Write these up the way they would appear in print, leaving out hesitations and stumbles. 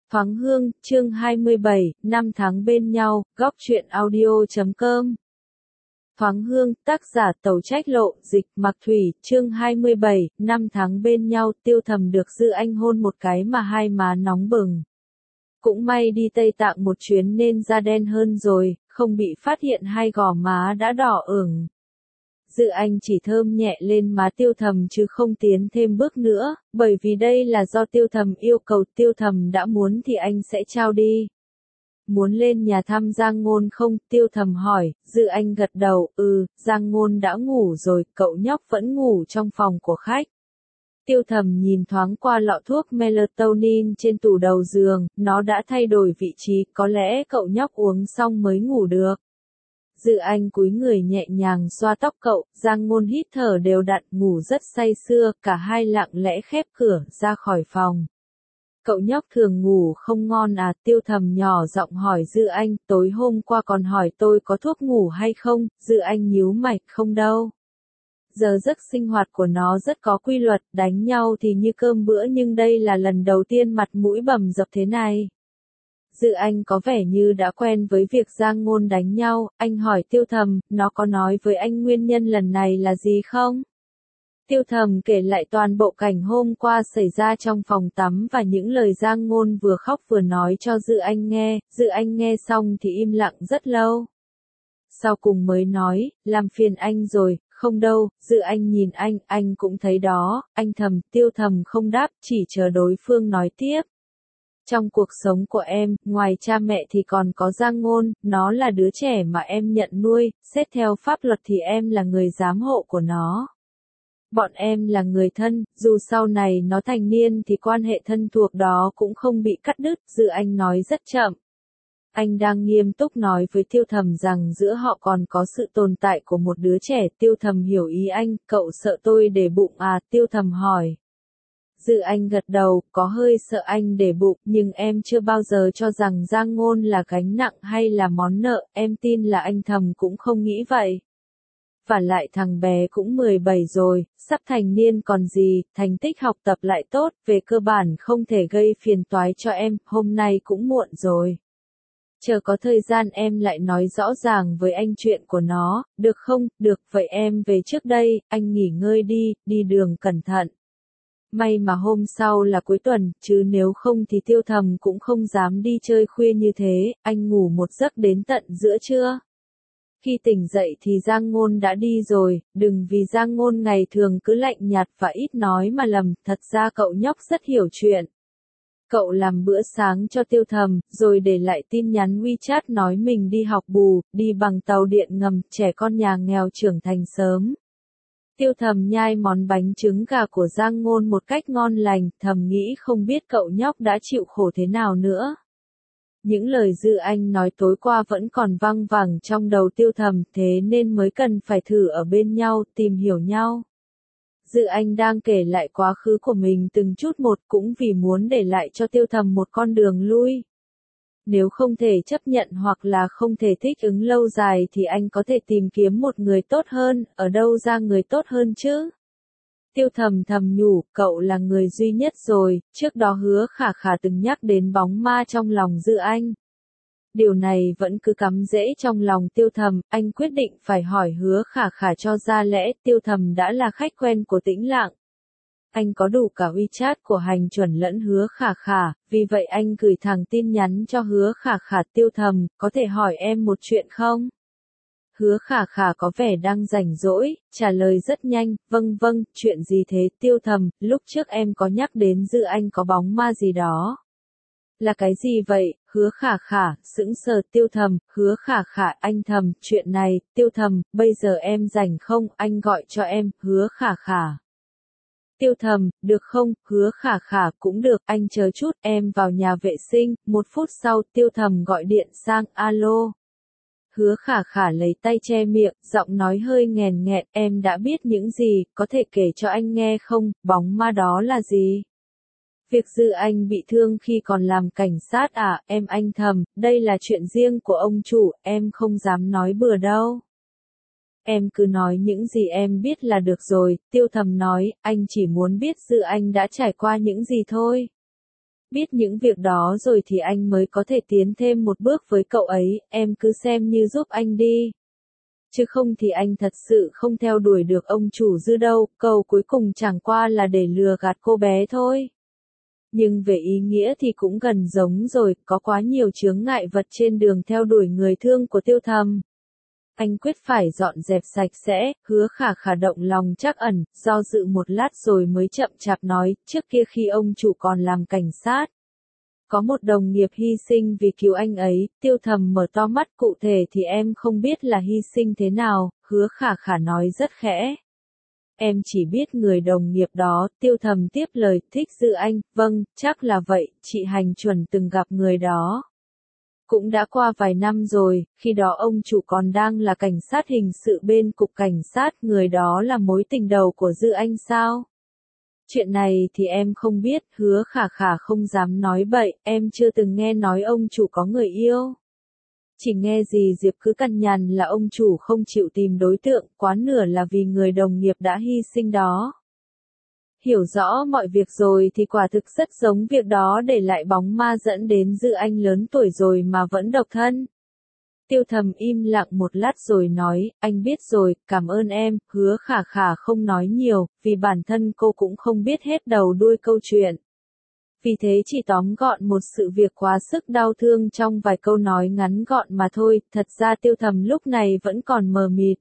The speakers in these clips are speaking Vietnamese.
Thoáng Hương, chương 27, 5 tháng bên nhau, góc truyện audio.com. Thoáng Hương, tác giả Tẩu Trách Lộ, dịch Mạc Thủy, chương 27, 5 tháng bên nhau, Tiêu Thầm được Dư Anh hôn một cái mà hai má nóng bừng. Cũng may đi Tây Tạng một chuyến nên da đen hơn rồi, không bị phát hiện hai gò má đã đỏ ửng. Dư Anh chỉ thơm nhẹ lên má Tiêu Thầm chứ không tiến thêm bước nữa, bởi vì đây là do Tiêu Thầm yêu cầu. Tiêu Thầm đã muốn thì anh sẽ trao đi. Muốn lên nhà thăm Giang Ngôn không? Tiêu Thầm hỏi. Dư Anh gật đầu, Giang Ngôn đã ngủ rồi, cậu nhóc vẫn ngủ trong phòng của khách. Tiêu Thầm nhìn thoáng qua lọ thuốc melatonin trên tủ đầu giường, nó đã thay đổi vị trí, có lẽ cậu nhóc uống xong mới ngủ được. Dư Anh cúi người nhẹ nhàng xoa tóc cậu, Giang Ngôn hít thở đều đặn, ngủ rất say sưa, cả hai lặng lẽ khép cửa, ra khỏi phòng. Cậu nhóc thường ngủ không ngon à? Tiêu Thầm nhỏ giọng hỏi Dư Anh, tối hôm qua còn hỏi tôi có thuốc ngủ hay không? Dư Anh nhíu mày, không đâu. Giờ giấc sinh hoạt của nó rất có quy luật, đánh nhau thì như cơm bữa nhưng đây là lần đầu tiên mặt mũi bầm dập thế này. Dư Anh có vẻ như đã quen với việc Giang Ngôn đánh nhau, anh hỏi Tiêu Thầm, nó có nói với anh nguyên nhân lần này là gì không? Tiêu Thầm kể lại toàn bộ cảnh hôm qua xảy ra trong phòng tắm và những lời Giang Ngôn vừa khóc vừa nói cho Dư Anh nghe. Dư Anh nghe xong thì im lặng rất lâu. Sau cùng mới nói, làm phiền anh rồi. Không đâu. Dư Anh nhìn anh cũng thấy đó. Anh Thầm. Tiêu Thầm không đáp, chỉ chờ đối phương nói tiếp. Trong cuộc sống của em, ngoài cha mẹ thì còn có Giang Ngôn, nó là đứa trẻ mà em nhận nuôi, xét theo pháp luật thì em là người giám hộ của nó. Bọn em là người thân, dù sau này nó thành niên thì quan hệ thân thuộc đó cũng không bị cắt đứt. Dư Anh nói rất chậm. Anh đang nghiêm túc nói với Tiêu Thầm rằng giữa họ còn có sự tồn tại của một đứa trẻ. Tiêu Thầm hiểu ý anh, cậu sợ tôi để bụng à? Tiêu Thầm hỏi. Dư Anh gật đầu, có hơi sợ anh để bụng, nhưng em chưa bao giờ cho rằng Giang Ngôn là gánh nặng hay là món nợ, em tin là anh Thầm cũng không nghĩ vậy. Và lại thằng bé cũng 17 rồi, sắp thành niên còn gì, thành tích học tập lại tốt, về cơ bản không thể gây phiền toái cho em, hôm nay cũng muộn rồi. Chờ có thời gian em lại nói rõ ràng với anh chuyện của nó, được không? Được, vậy em về trước đây, anh nghỉ ngơi đi, đi đường cẩn thận. May mà hôm sau là cuối tuần, chứ nếu không thì Tiêu Thầm cũng không dám đi chơi khuya như thế. Anh ngủ một giấc đến tận giữa trưa. Khi tỉnh dậy thì Giang Ngôn đã đi rồi, đừng vì Giang Ngôn ngày thường cứ lạnh nhạt và ít nói mà lầm, thật ra cậu nhóc rất hiểu chuyện. Cậu làm bữa sáng cho Tiêu Thầm, rồi để lại tin nhắn WeChat nói mình đi học bù, đi bằng tàu điện ngầm, trẻ con nhà nghèo trưởng thành sớm. Tiêu Thầm nhai món bánh trứng gà của Giang Ngôn một cách ngon lành, thầm nghĩ không biết cậu nhóc đã chịu khổ thế nào nữa. Những lời Dư Anh nói tối qua vẫn còn văng vẳng trong đầu Tiêu Thầm, thế nên mới cần phải thử ở bên nhau, tìm hiểu nhau. Dư Anh đang kể lại quá khứ của mình từng chút một, cũng vì muốn để lại cho Tiêu Thầm một con đường lui. Nếu không thể chấp nhận hoặc là không thể thích ứng lâu dài thì anh có thể tìm kiếm một người tốt hơn, ở đâu ra người tốt hơn chứ? Tiêu Thầm thầm nhủ, cậu là người duy nhất rồi. Trước đó Hứa Khả Khả từng nhắc đến bóng ma trong lòng Dư Anh. Điều này vẫn cứ cắm rễ trong lòng Tiêu Thầm, anh quyết định phải hỏi Hứa Khả Khả cho ra lẽ. Tiêu Thầm đã là khách quen của Tĩnh Lặng. Anh có đủ cả WeChat của Hành Chuẩn lẫn Hứa Khả Khả, vì vậy anh gửi thẳng tin nhắn cho Hứa Khả Khả. Tiêu Thầm, có thể hỏi em một chuyện không? Hứa Khả Khả có vẻ đang rảnh rỗi, trả lời rất nhanh, vâng, chuyện gì thế? Tiêu Thầm, lúc trước em có nhắc đến Dư Anh có bóng ma gì đó. Là cái gì vậy? Hứa Khả Khả, sững sờ. Tiêu Thầm, Hứa Khả Khả, anh Thầm, chuyện này. Tiêu Thầm, bây giờ em rảnh không? Anh gọi cho em. Hứa Khả Khả. Tiêu Thầm, được không? Hứa Khả Khả, cũng được, anh chờ chút, em vào nhà vệ sinh. 1 phút sau, Tiêu Thầm gọi điện sang, alo. Hứa Khả Khả lấy tay che miệng, giọng nói hơi nghèn nghẹn, em đã biết những gì, có thể kể cho anh nghe không? Bóng ma đó là gì? Việc Dư Anh bị thương khi còn làm cảnh sát à? Em anh Thầm, đây là chuyện riêng của ông chủ, em không dám nói bừa đâu. Em cứ nói những gì em biết là được rồi. Tiêu Thầm nói, anh chỉ muốn biết Dư Anh đã trải qua những gì thôi. Biết những việc đó rồi thì anh mới có thể tiến thêm một bước với cậu ấy, em cứ xem như giúp anh đi. Chứ không thì anh thật sự không theo đuổi được ông chủ Dư đâu, câu cuối cùng chẳng qua là để lừa gạt cô bé thôi. Nhưng về ý nghĩa thì cũng gần giống rồi, có quá nhiều chướng ngại vật trên đường theo đuổi người thương của Tiêu Thầm. Anh quyết phải dọn dẹp sạch sẽ, Hứa Khả Khả động lòng trắc ẩn, do dự một lát rồi mới chậm chạp nói, trước kia khi ông chủ còn làm cảnh sát. Có một đồng nghiệp hy sinh vì cứu anh ấy, Tiêu Thầm mở to mắt, cụ thể thì em không biết là hy sinh thế nào, Hứa Khả Khả nói rất khẽ. Em chỉ biết người đồng nghiệp đó, Tiêu Thầm tiếp lời, thích Dư Anh, vâng, chắc là vậy, chị Hành Chuẩn từng gặp người đó. Cũng đã qua vài năm rồi, khi đó ông chủ còn đang là cảnh sát hình sự bên cục cảnh sát, người đó là mối tình đầu của Dư Anh sao? Chuyện này thì em không biết, Hứa Khả Khả không dám nói bậy, em chưa từng nghe nói ông chủ có người yêu. Chỉ nghe dì Diệp cứ cằn nhằn là ông chủ không chịu tìm đối tượng, quá nửa là vì người đồng nghiệp đã hy sinh đó. Hiểu rõ mọi việc rồi thì quả thực rất giống việc đó để lại bóng ma dẫn đến Dư Anh lớn tuổi rồi mà vẫn độc thân. Tiêu Thầm im lặng một lát rồi nói, anh biết rồi, cảm ơn em, Hứa Khả Khả không nói nhiều, vì bản thân cô cũng không biết hết đầu đuôi câu chuyện. Vì thế chỉ tóm gọn một sự việc quá sức đau thương trong vài câu nói ngắn gọn mà thôi, thật ra Tiêu Thầm lúc này vẫn còn mờ mịt.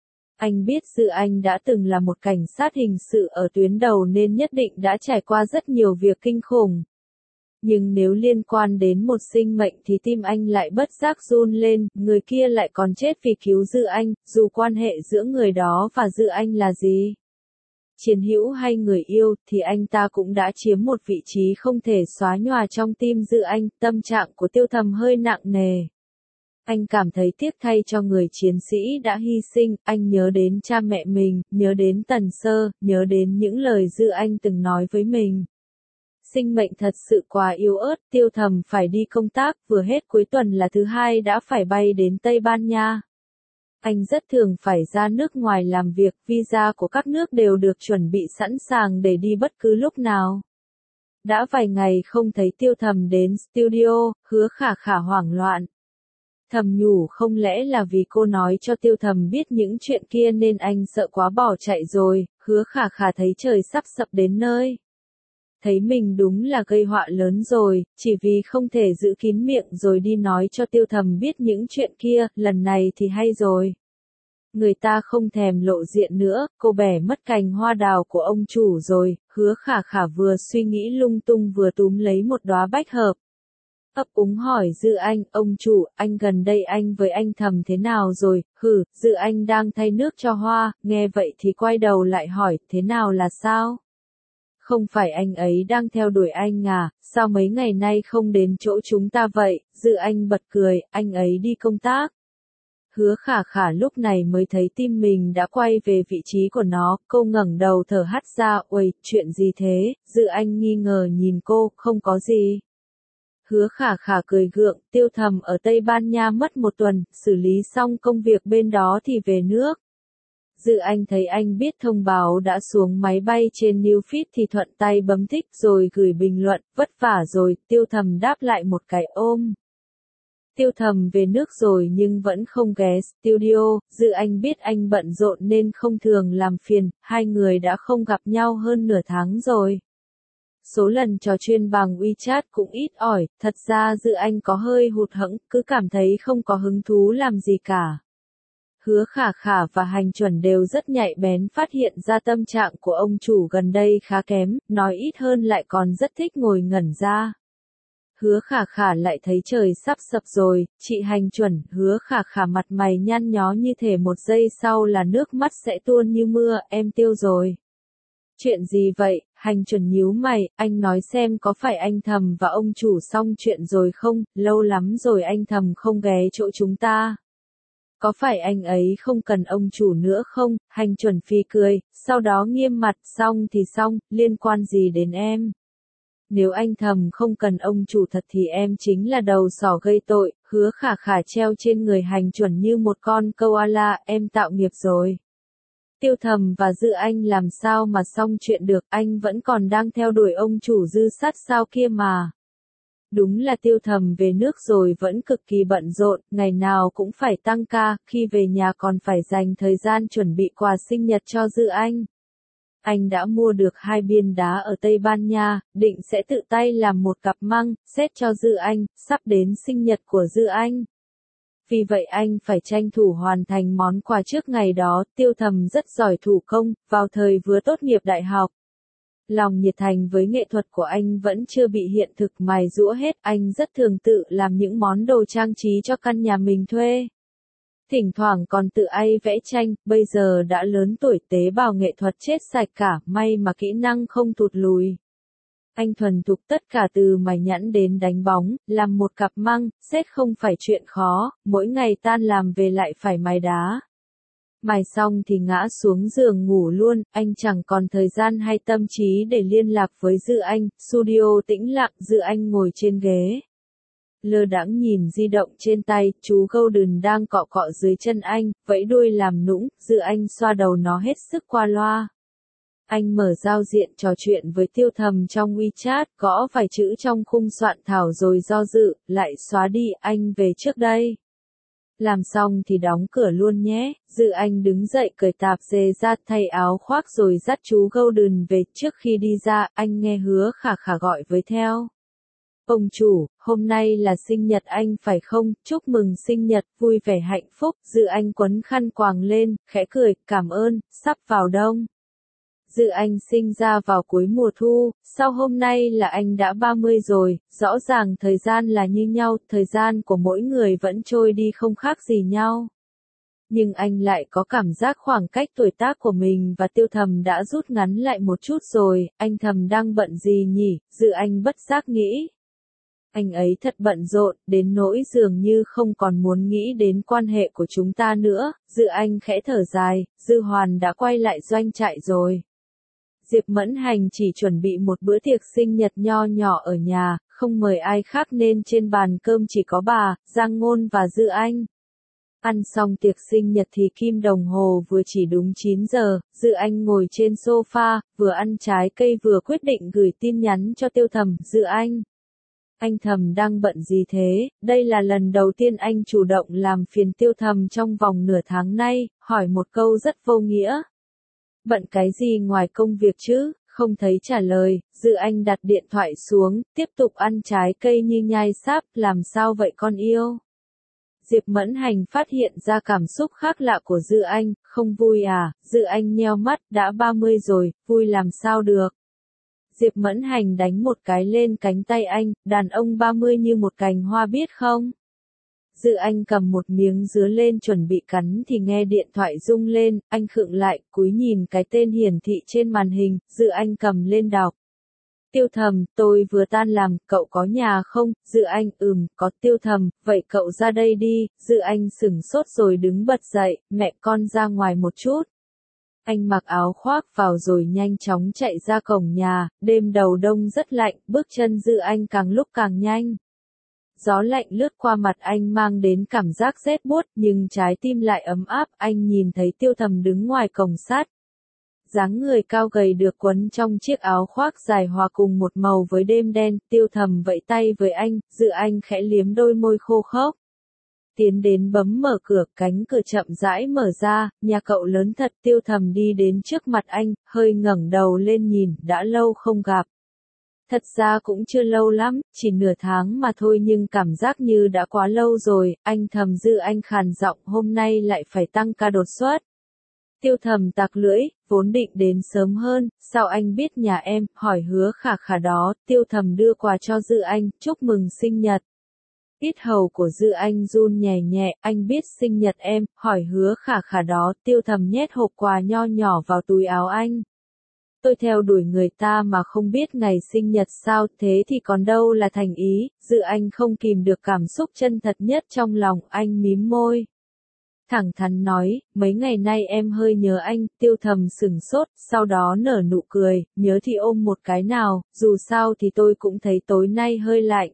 Anh biết Dư Anh đã từng là một cảnh sát hình sự ở tuyến đầu nên nhất định đã trải qua rất nhiều việc kinh khủng. Nhưng nếu liên quan đến một sinh mệnh thì tim anh lại bất giác run lên, người kia lại còn chết vì cứu Dư Anh, dù quan hệ giữa người đó và Dư Anh là gì. Chiến hữu hay người yêu thì anh ta cũng đã chiếm một vị trí không thể xóa nhòa trong tim Dư Anh, tâm trạng của Tiêu Thầm hơi nặng nề. Anh cảm thấy tiếc thay cho người chiến sĩ đã hy sinh, anh nhớ đến cha mẹ mình, nhớ đến Tần Sơ, nhớ đến những lời Dư Anh từng nói với mình. Sinh mệnh thật sự quá yếu ớt, Tiêu Thầm phải đi công tác, vừa hết cuối tuần là thứ hai đã phải bay đến Tây Ban Nha. Anh rất thường phải ra nước ngoài làm việc, visa của các nước đều được chuẩn bị sẵn sàng để đi bất cứ lúc nào. Đã vài ngày không thấy Tiêu Thầm đến studio, Hứa Khả Khả hoảng loạn. Thầm nhủ không lẽ là vì cô nói cho Tiêu Thầm biết những chuyện kia nên anh sợ quá bỏ chạy rồi, Hứa Khả Khả thấy trời sắp sập đến nơi. Thấy mình đúng là gây họa lớn rồi, chỉ vì không thể giữ kín miệng rồi đi nói cho Tiêu Thầm biết những chuyện kia, lần này thì hay rồi. Người ta không thèm lộ diện nữa, cô bẻ mất cành hoa đào của ông chủ rồi, Hứa Khả Khả vừa suy nghĩ lung tung vừa túm lấy một đóa bách hợp. Ấp úng hỏi Dư Anh, ông chủ, anh gần đây anh với anh Thầm thế nào rồi, Dư Anh đang thay nước cho hoa, nghe vậy thì quay đầu lại hỏi, thế nào là sao? Không phải anh ấy đang theo đuổi anh à, sao mấy ngày nay không đến chỗ chúng ta vậy, Dư Anh bật cười, anh ấy đi công tác. Hứa Khả Khả lúc này mới thấy tim mình đã quay về vị trí của nó, cô ngẩng đầu thở hắt ra, uầy, chuyện gì thế, Dư Anh nghi ngờ nhìn cô, không có gì. Hứa Khả Khả cười gượng, Tiêu Thầm ở Tây Ban Nha mất một tuần, xử lý xong công việc bên đó thì về nước. Dư Anh thấy anh biết thông báo đã xuống máy bay trên Newfit thì thuận tay bấm thích rồi gửi bình luận, vất vả rồi, Tiêu Thầm đáp lại một cái ôm. Tiêu Thầm về nước rồi nhưng vẫn không ghé studio, Dư Anh biết anh bận rộn nên không thường làm phiền, hai người đã không gặp nhau hơn nửa tháng rồi. Số lần trò chuyện bằng WeChat cũng ít ỏi, thật ra Dư Anh có hơi hụt hẫng, cứ cảm thấy không có hứng thú làm gì cả. Hứa Khả Khả và Hành Chuẩn đều rất nhạy bén phát hiện ra tâm trạng của ông chủ gần đây khá kém, nói ít hơn lại còn rất thích ngồi ngẩn ra. Hứa Khả Khả lại thấy trời sắp sập rồi, chị Hành Chuẩn, Hứa Khả Khả mặt mày nhăn nhó như thể một giây sau là nước mắt sẽ tuôn như mưa, em Tiêu rồi. Chuyện gì vậy, Hành Chuẩn nhíu mày, anh nói xem có phải anh Thầm và ông chủ xong chuyện rồi không, lâu lắm rồi anh Thầm không ghé chỗ chúng ta. Có phải anh ấy không cần ông chủ nữa không, Hành Chuẩn phì cười, sau đó nghiêm mặt, xong thì xong, liên quan gì đến em. Nếu anh Thầm không cần ông chủ thật thì em chính là đầu sỏ gây tội, Hứa Khả Khả treo trên người Hành Chuẩn như một con koala, em tạo nghiệp rồi. Tiêu Thầm và Dư Anh làm sao mà xong chuyện được, anh vẫn còn đang theo đuổi ông chủ Dư Sắt sao kia mà. Đúng là Tiêu Thầm về nước rồi vẫn cực kỳ bận rộn, ngày nào cũng phải tăng ca, khi về nhà còn phải dành thời gian chuẩn bị quà sinh nhật cho Dư Anh. Anh đã mua được 2 biên đá ở Tây Ban Nha, định sẽ tự tay làm một cặp măng, xét cho Dư Anh, sắp đến sinh nhật của Dư Anh. Vì vậy anh phải tranh thủ hoàn thành món quà trước ngày đó. Tiêu Thầm rất giỏi thủ công, vào thời vừa tốt nghiệp đại học. Lòng nhiệt thành với nghệ thuật của anh vẫn chưa bị hiện thực mài giũa hết, anh rất thường tự làm những món đồ trang trí cho căn nhà mình thuê. Thỉnh thoảng còn tự tay vẽ tranh, bây giờ đã lớn tuổi tế bào nghệ thuật chết sạch cả, may mà kỹ năng không thụt lùi. Anh thuần thục tất cả từ mài nhẵn đến đánh bóng, làm một cặp măng, xét không phải chuyện khó, mỗi ngày tan làm về lại phải mài đá. Mài xong thì ngã xuống giường ngủ luôn, anh chẳng còn thời gian hay tâm trí để liên lạc với Dư Anh. Studio tĩnh lặng, Dư Anh ngồi trên ghế. Lơ đãng nhìn di động trên tay, chú Golden đang cọ cọ dưới chân anh, vẫy đuôi làm nũng. Dư Anh xoa đầu nó hết sức qua loa. Anh mở giao diện trò chuyện với Tiêu Thầm trong WeChat, gõ vài chữ trong khung soạn thảo rồi do dự, lại xóa đi. Anh về trước đây. Làm xong thì đóng cửa luôn nhé. Dư Anh đứng dậy cởi tạp dề ra, thay áo khoác rồi dắt chú Golden về. Trước khi đi ra, anh nghe Hứa Khả Khả gọi với theo. Ông chủ, hôm nay là sinh nhật anh phải không? Chúc mừng sinh nhật, vui vẻ hạnh phúc. Dư Anh quấn khăn quàng lên, khẽ cười, cảm ơn, sắp vào đông. Dư Anh sinh ra vào cuối mùa thu, sao hôm nay là anh đã 30 rồi, rõ ràng thời gian là như nhau, thời gian của mỗi người vẫn trôi đi không khác gì nhau. Nhưng anh lại có cảm giác khoảng cách tuổi tác của mình và Tiêu Thầm đã rút ngắn lại một chút rồi. Anh thầm đang bận gì nhỉ? Dư Anh bất giác nghĩ. Anh ấy thật bận rộn, đến nỗi dường như không còn muốn nghĩ đến quan hệ của chúng ta nữa. Dư Anh khẽ thở dài, Dư Hoàn đã quay lại doanh trại rồi. Diệp Mẫn Hành chỉ chuẩn bị một bữa tiệc sinh nhật nho nhỏ ở nhà, không mời ai khác nên trên bàn cơm chỉ có bà, Giang Ngôn và Dư Anh. Ăn xong tiệc sinh nhật thì kim đồng hồ vừa chỉ đúng 9 giờ, Dư Anh ngồi trên sofa, vừa ăn trái cây vừa quyết định gửi tin nhắn cho Tiêu Thầm. Dư anh Thầm đang bận gì thế? Đây là lần đầu tiên anh chủ động làm phiền Tiêu Thầm trong vòng nửa tháng nay, hỏi một câu rất vô nghĩa. Bận cái gì ngoài công việc chứ? Không thấy trả lời, Dư Anh đặt điện thoại xuống, tiếp tục ăn trái cây như nhai sáp. Làm sao vậy con yêu? Diệp Mẫn Hành phát hiện ra cảm xúc khác lạ của Dư Anh, không vui à? Dư Anh nheo mắt, đã 30 rồi, vui làm sao được? Diệp Mẫn Hành đánh một cái lên cánh tay anh, đàn ông 30 như một cành hoa biết không? Dư Anh cầm một miếng dứa lên chuẩn bị cắn thì nghe điện thoại rung lên, anh khựng lại, cúi nhìn cái tên hiển thị trên màn hình. Dư Anh cầm lên đọc. Tiêu Thầm, tôi vừa tan làm, cậu có nhà không? Dư Anh, có. Tiêu Thầm, vậy cậu ra đây đi. Dư Anh sửng sốt rồi đứng bật dậy, mẹ con ra ngoài một chút. Anh mặc áo khoác vào rồi nhanh chóng chạy ra cổng nhà, đêm đầu đông rất lạnh, bước chân Dư Anh càng lúc càng nhanh. Gió lạnh lướt qua mặt anh mang đến cảm giác rét buốt, nhưng trái tim lại ấm áp. Anh nhìn thấy Tiêu Thầm đứng ngoài cổng sắt. Dáng người cao gầy được quấn trong chiếc áo khoác dài hòa cùng một màu với đêm đen. Tiêu Thầm vẫy tay với anh, Dư Anh khẽ liếm đôi môi khô khốc. Tiến đến bấm mở cửa, cánh cửa chậm rãi mở ra, nhà cậu lớn thật. Tiêu Thầm đi đến trước mặt anh, hơi ngẩng đầu lên nhìn, đã lâu không gặp. Thật ra cũng chưa lâu lắm, chỉ nửa tháng mà thôi nhưng cảm giác như đã quá lâu rồi. Anh thầm. Dư Anh khàn giọng, hôm nay lại phải tăng ca đột xuất. Tiêu Thầm tặc lưỡi, vốn định đến sớm hơn, sao anh biết nhà em? Hỏi Hứa Khả Khả đó. Tiêu Thầm đưa quà cho Dư Anh, chúc mừng sinh nhật. Yết hầu của Dư Anh run nhẹ nhẹ, anh biết sinh nhật em? Hỏi Hứa Khả Khả đó. Tiêu Thầm nhét hộp quà nho nhỏ vào túi áo anh. Tôi theo đuổi người ta mà không biết ngày sinh nhật sao? Thế thì còn đâu là thành ý? Dư Anh không kìm được cảm xúc chân thật nhất trong lòng, anh mím môi. Thẳng thắn nói, mấy ngày nay em hơi nhớ anh. Tiêu Thầm sửng sốt, sau đó nở nụ cười, nhớ thì ôm một cái nào, dù sao thì tôi cũng thấy tối nay hơi lạnh.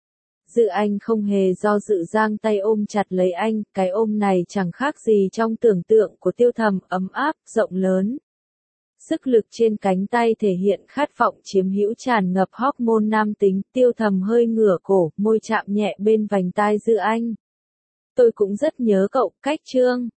Dư Anh không hề do dự giang tay ôm chặt lấy anh, cái ôm này chẳng khác gì trong tưởng tượng của Tiêu Thầm, ấm áp, rộng lớn. sức lực trên cánh tay thể hiện khát vọng chiếm hữu tràn ngập hormone nam tính, Tiêu Thầm hơi ngửa cổ, môi chạm nhẹ bên vành tai Dư Anh. Tôi cũng rất nhớ cậu, cách chương.